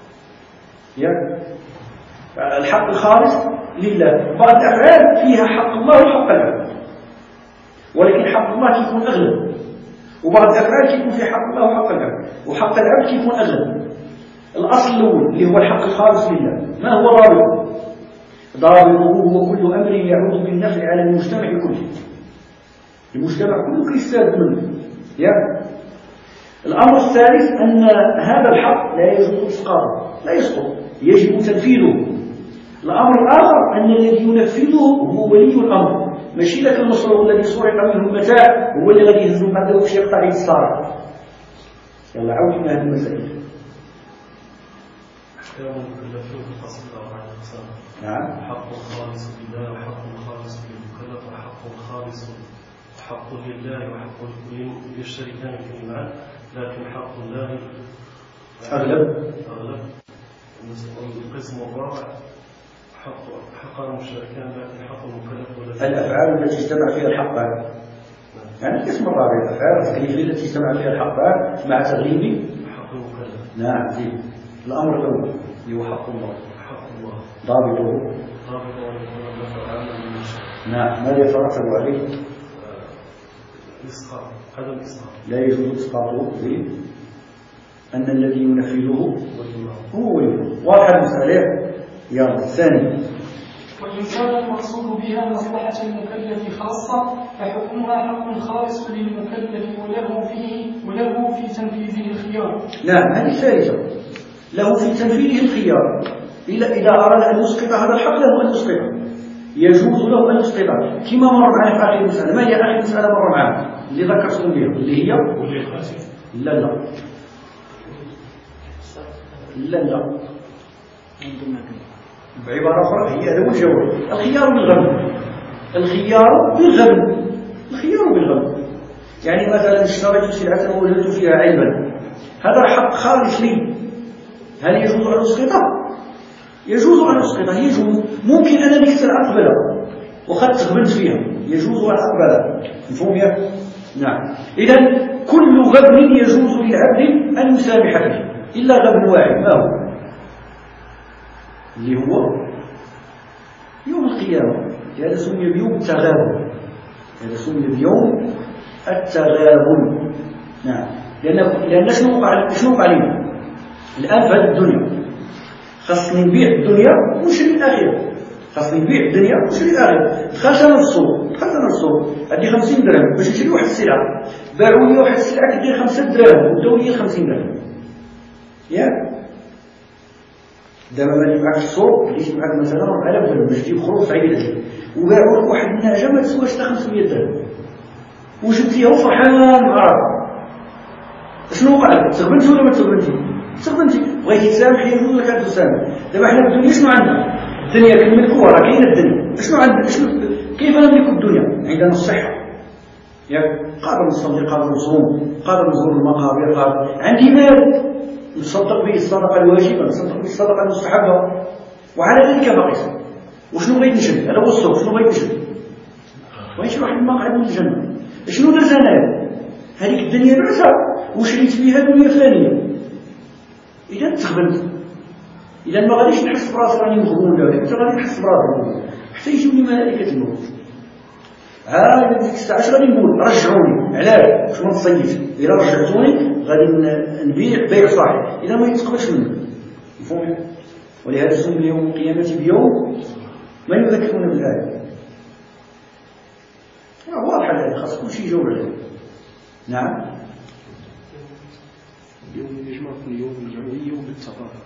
[SPEAKER 1] الحق الخالص لله. بعض الأفعال فيها حق الله وحق العبد، ولكن حق الله يكون أغلب، وبعض الأفعال يكون في حق الله وحق العبد، وحق العبد يكون أغلب. الأصل الأول اللي هو الحق الخالص لله، ما هو ضابطه؟ ضابطه هو كل أمر يعود بالنفع على المجتمع كله. المجتمع كله كيستفاد منه. الأمر الثالث أن هذا الحق لا يجوز إسقاطه، لا يسقط، يجب تنفيذه. الأمر الآخر أن الذي ينفذه هو ولي الأمر، ماشي لك المسروق الذي سرق منه المتاع هو اللي غادي يهزم بعده باش يقطع يد السارق. يلا عاودنا هذه المسائل.
[SPEAKER 6] أحكام المكلفين في الفصل 4 أقسام.
[SPEAKER 1] نعم.
[SPEAKER 6] حق خالص لله وحق خالص للمكلف وحق خالص حق لله وحق يشتركان فيه معا، لكن حق الله
[SPEAKER 1] أغلب.
[SPEAKER 6] القسم الرابع حق المشتركان لكن حق المكلف
[SPEAKER 1] الأفعال التي اجتمع فيها الحقان. يعني القسم الرابع الأفعال التكليفية التي اجتمع فيها الحقان مع تغليب
[SPEAKER 6] حق المكلف.
[SPEAKER 1] نعم زين. الأمر الأول اللي هو حق الله.
[SPEAKER 6] حق الله
[SPEAKER 1] ضابطه
[SPEAKER 6] المكلف عامل من
[SPEAKER 1] نعم. ماذا يترتب عليه؟
[SPEAKER 6] إسقاط. عدم إسقاط.
[SPEAKER 1] لا يجوز إسقاطه زين. أن الذي ينفذه هو وليه. واضح المسألة. يلا الثاني.
[SPEAKER 2] وإن كان المقصود بها مصلحة المكلف خاصة فحكمها حق خالص للمكلف وله في تنفيذه الخيار.
[SPEAKER 1] نعم هذه الثالثة. له في تنفيذه الخيار. إذا أراد أن يسقط هذا الحق له أن يسقطه، يجوز له أن يسقطه كما مر معنا في آخر المسألة. ما هي آخر المسألة مر معنا اللي ذكرتكم بها اللي هي لا بعبارة أخرى هي هذا هو الجواب. الخيار بالغلب. يعني مثلا اشتريت سلعة ووجدت فيها عيبا، هذا حق خالص لي، هل يجوز أن أسقطه؟ يجوز أن أسقطه. يجوز. ممكن أنا ديك السلعة أقبلها وأخذت غبنت فيها، يجوز أن أقبلها. مفهوم يا؟ نعم. إذن كل غبن يجوز للعبد أن يسامح فيه إلا غبن واحد. ما هو؟ اللي هو يوم القيامة. هذا سمي بيوم التغابن. نعم. لأن شنو وقع علينا الآن في هذه الدنيا؟ خاصني نبيع الدنيا ونشري الآخرة. دخلت أنا للسوق عندي 50 درهم باش نشري واحد السلعة، باعوا لي واحد السلعة كدير 5 دراهم وداو لي 50 درهم. ياك دابا مالي معاك السوق بديت معاك مثلا 4000 درهم باش تجيب خروج صعيب عليك، وباعوا لك واحد النعجة ما تسواش حتى 500 درهم وجبت ليها وفرحان مع راسك. شنو وقع لك؟ تغبنتي ولا ما تغبنتي؟ بغيتي تسامح يقول لك هذا تسامح. دابا حنا الدنيا شنو عندنا؟ الدنيا كنملكوها، راه كاينه الدنيا. شنو عندنا؟ كيف نملك الدنيا؟ عندنا الصحة، ياك قادر نصلي، قادر نصوم، قادر نزور المقابر، قادر عندي مال نصدق به الصدقة الواجبة، نصدق به الصدقة المستحبة، وعلى ذلك باقي. وشنو بغيت نشري؟ هذا هو السوق. شنو بغيت نشري؟ بغيت نروح المقعد من الجنة. شنو داز أنا؟ هذيك الدنيا بعثة وشريت بها دنيا ثانية. إذا تغبنت إذا ما غاديش نحس براسي راني مغبون ولا حتى غادي نحس براسي حتى يجيوني ملائكة الموت. عاد ديك الساعة اش غادي نقول؟ رجعوني. علاش؟ واش ما نصيفش؟ إلا رجعتوني غادي نبيع بيع صحيح، إذا ما يتقبلش منه. مفهوم؟ ولهذا سمي يوم القيامة بيوم ما يذكرون بالآية. واضحة الآية، خاص كل شيء يجاوب عليه. نعم.
[SPEAKER 4] يوم يجمعكم يوم الجمعية يوم التفاضل.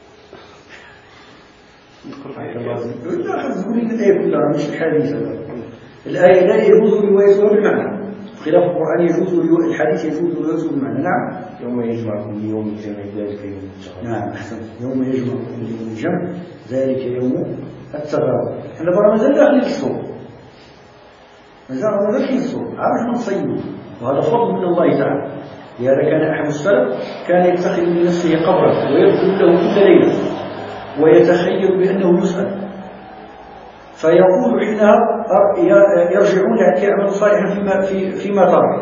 [SPEAKER 1] لا خاص تقول لنا الآية كلها مش الحديث هذا. الآية لا يجوز روايتها بالمعنى، خلاف القرآن يجوز الحديث يجوز روايته بالمعنى. نعم.
[SPEAKER 7] يوم يجمعكم يوم الجمع ذلك يوم التغابن.
[SPEAKER 1] نعم أحسنت. يوم يجمعكم يوم الجمع ذلك يوم التغابن. احنا برا مازال داخلين الصوم، مازال داخلين الصوم، عارف نصيبه، وهذا فضل من الله تعالى. لهذا كان أحد السلف كان يتخذ لنفسه قبرا ويدخل له كل ليلة ويتخيل بأنه يسأل، فيقول حينها يرجعون يعمل صالحا فيما ترك،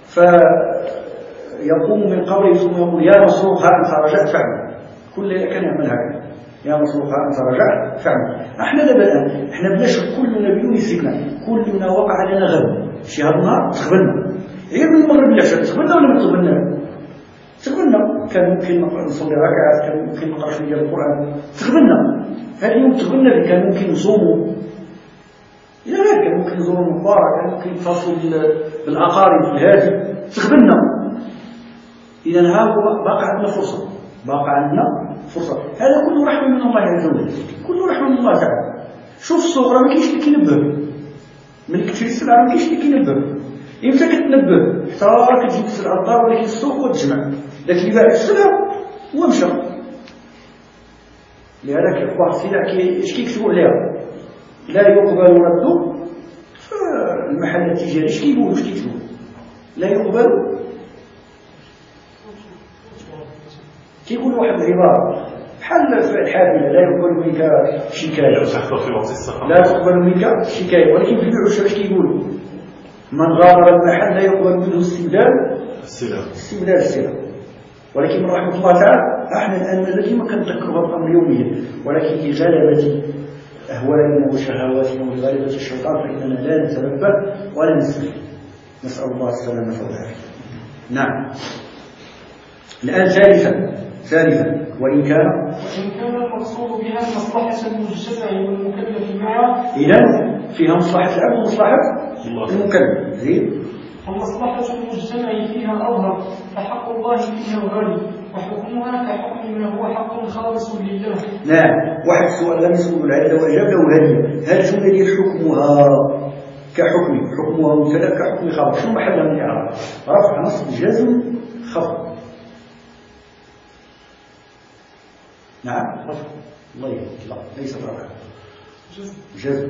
[SPEAKER 1] فيقوم من قبره ثم يقول يا مسروق ها أنت رجعت فعلا. كل ليلة كان يعمل هكذا، يا مسروق ها أنت رجعت فعلا. احنا دابا الآن احنا بنشوف كلنا بدون استثناء كلنا وقع لنا غم شي هذا النهار تغبنا غير من المغرب للعشاء، تغبنا ولا ما تغبنا؟ تغبنا. كان ممكن نصلي ركعات، كان ممكن نقرا شويه القرآن، تغبنا. هذا اليوم تغبنا، كان ممكن نصوموا، إلى غير كان ممكن نزوروا المبارك، كان ممكن نتصلوا بالأقارب في الهاتف، تغبنا. إذا ها باقي عندنا فرصة، باقي عندنا فرصة. هذا كله رحمة من الله عز وجل، كله رحمة من الله تعالى. شوف الصغرى ما كاينش اللي كينبه، ملي كتشري السلعة ما كاينش اللي كينبه. إمتى كتنبه؟ حتى كتجيب السلعة للدار ولا السوق وتجمع، داك اللي باع السلعة هو مشى. لهذا كيف واحد السلعة اش كيكتبوا عليها؟ لا يقبل رد. فالمحل التجاري اش كيقولوا؟ اش كيكتبوا؟ لا يقبل. كيقول واحد العبارة بحال فعل حافلة، لا يقبل منك شكاية، لا تقبل منك شكاية. ولكن في البيع والشراء اش كيقولوا؟ من غادر المحل لا يقبل منه استبدال السلع. ولكن من رحمة الله تعالى احنا الآن ديما كنذكروا هذا الأمر يوميا، ولكن لغلبة أهوالنا وشهواتنا ولغلبة الشيطان فإننا لا نتنبه ولا نستفيد. نسأل الله السلامة والعافية. نعم. الآن ثالثا وإن كان
[SPEAKER 2] المقصود بها مصلحة المجتمع والمكلف معه،
[SPEAKER 1] إذن فيها مصلحة العبد ومصلحة المكلف. زين.
[SPEAKER 2] ومصلحة المجتمع فيها أظهر، فحق الله فيها غالي، وحكمها كحكم ما هو حق خالص لله.
[SPEAKER 1] نعم. واحد السؤال لم يسأل العدة وأجاب له هذه. هل الجملة دي حكمها حكمها مبتدأ كحكم خبر، شنو محلها من الإعراب؟ رفع نصب جزم خفض. نعم رفع. الله يهديك. لا ليس رفع، جزم.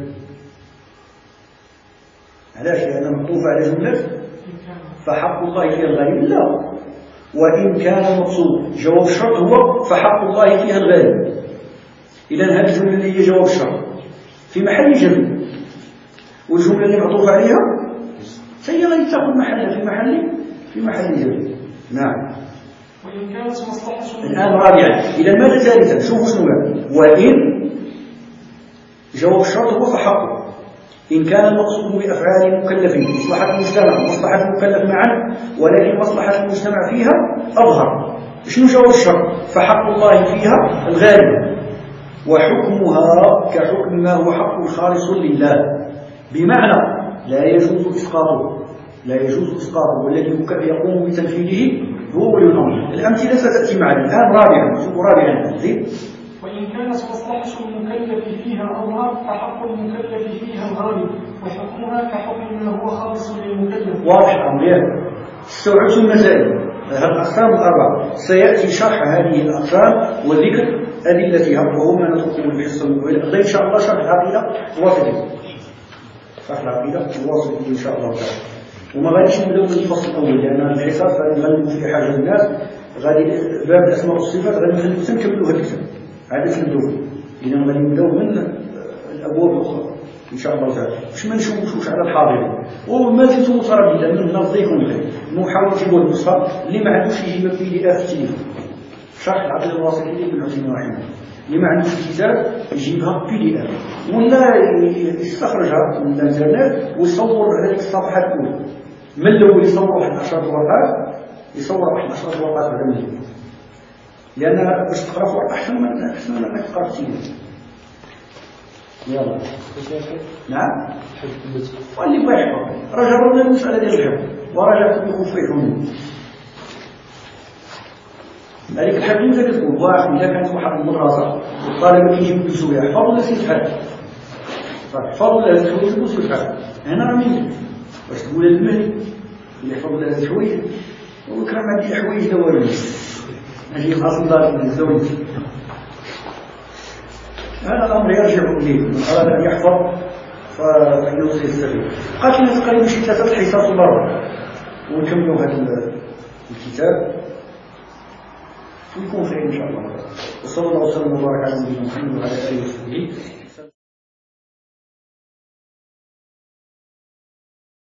[SPEAKER 1] علاش؟ لأنها مطوفة على جملة فحق الله فيها الغالب. لا، وإن كان المقصود جواب الشرط هو فحق الله فيها الغالب. إذن هذه الجملة اللي هي جواب الشرط في محل جزم، والجملة اللي معطوف عليها هي غادي تاخذ محلها في محل جزم. نعم.
[SPEAKER 2] وإن كانت مصلحة
[SPEAKER 1] الآن رابعا. إذا ماذا ثالثا؟ شوفوا شنو قال. وإن جواب الشرط هو فحق، إن كان المقصود بأفعال المكلفين مصلحة المجتمع ومصلحة المكلف معا، ولكن مصلحة المجتمع فيها أظهر. شنو جواب الشرط؟ فحق الله فيها الغالب، وحكمها كحكم ما هو حق خالص لله، بمعنى لا يجوز إسقاطه، والذي يقوم بتنفيذه هو ولي الأمر. الأمثلة ستأتي معنا. الآن رابعا. زين.
[SPEAKER 2] وإن كانت مصلحة المكلف فيها أظهر، فحق المكلف فيها الغالب، وحكمها كحكم ما هو خالص للمكلف.
[SPEAKER 1] واضح الأمر. استوعبت المسائل. هذه الأقسام الأربعة سيأتي شرح هذه الأقسام وذكر أدلتها، وهو ما نتركه الحصة المقبلة. إن شاء الله شرح العقيدة واصل إن شاء الله تعالى. وما غاديش نبداو من الفصل الأول، لأن الحصص غادي نغلبوا فيه حاجة للناس. غادي باب الأسماء والصفات غادي نكملوا هذا الكتاب، عادة نبداو. إذا غادي نبداو من الأبواب الأخرى إن شاء الله تعالى، باش ما نشوفوش على الحاضرين. وما زلتم مترددين من نرضيكم بخير، نحاول نجيبوا النسخة اللي ما عندوش يجيب في PDF التليفون، شرح العقيدة الواسطية بن عثيمين رحمه الله. اللي ما عندوش الكتاب يجيبها PDF ولا يستخرجها من الانترنت ويصور هذيك الصفحه الاولى من الاول يصور واحد 10 ورقات يصور واحد 10 ورقات على مليون لان باش تقرا في ورقه احسن من انك تقرا في التلفزيون. يلا نعم واللي بغى يحفظ راه جربنا المساله ديال الحفظ ورجعت بخفي حمود هذيك الحفظ انت كتقول واحد اذا كانت واحد المدرسه الطالب كيجيب بسهوله يحفظ ولا سيتحفظ يحفظ ولا يحفظ ولا سيتحفظ هنا راه مين واش تقول المهدي يحفظ ولا الحوايج وكرم عندي حوايج دوالي ماشي خاص دار من الزوج. هذا الامر يرجع اليه من اراد ان يحفظ فانه سيستفيد. بقات لنا تقريبا شي 3 حصص برا ونكملوا هذا الكتاب ويكون خير ان شاء الله. وصلى الله وسلم وبارك على نبينا محمد وعلى اله وصحبه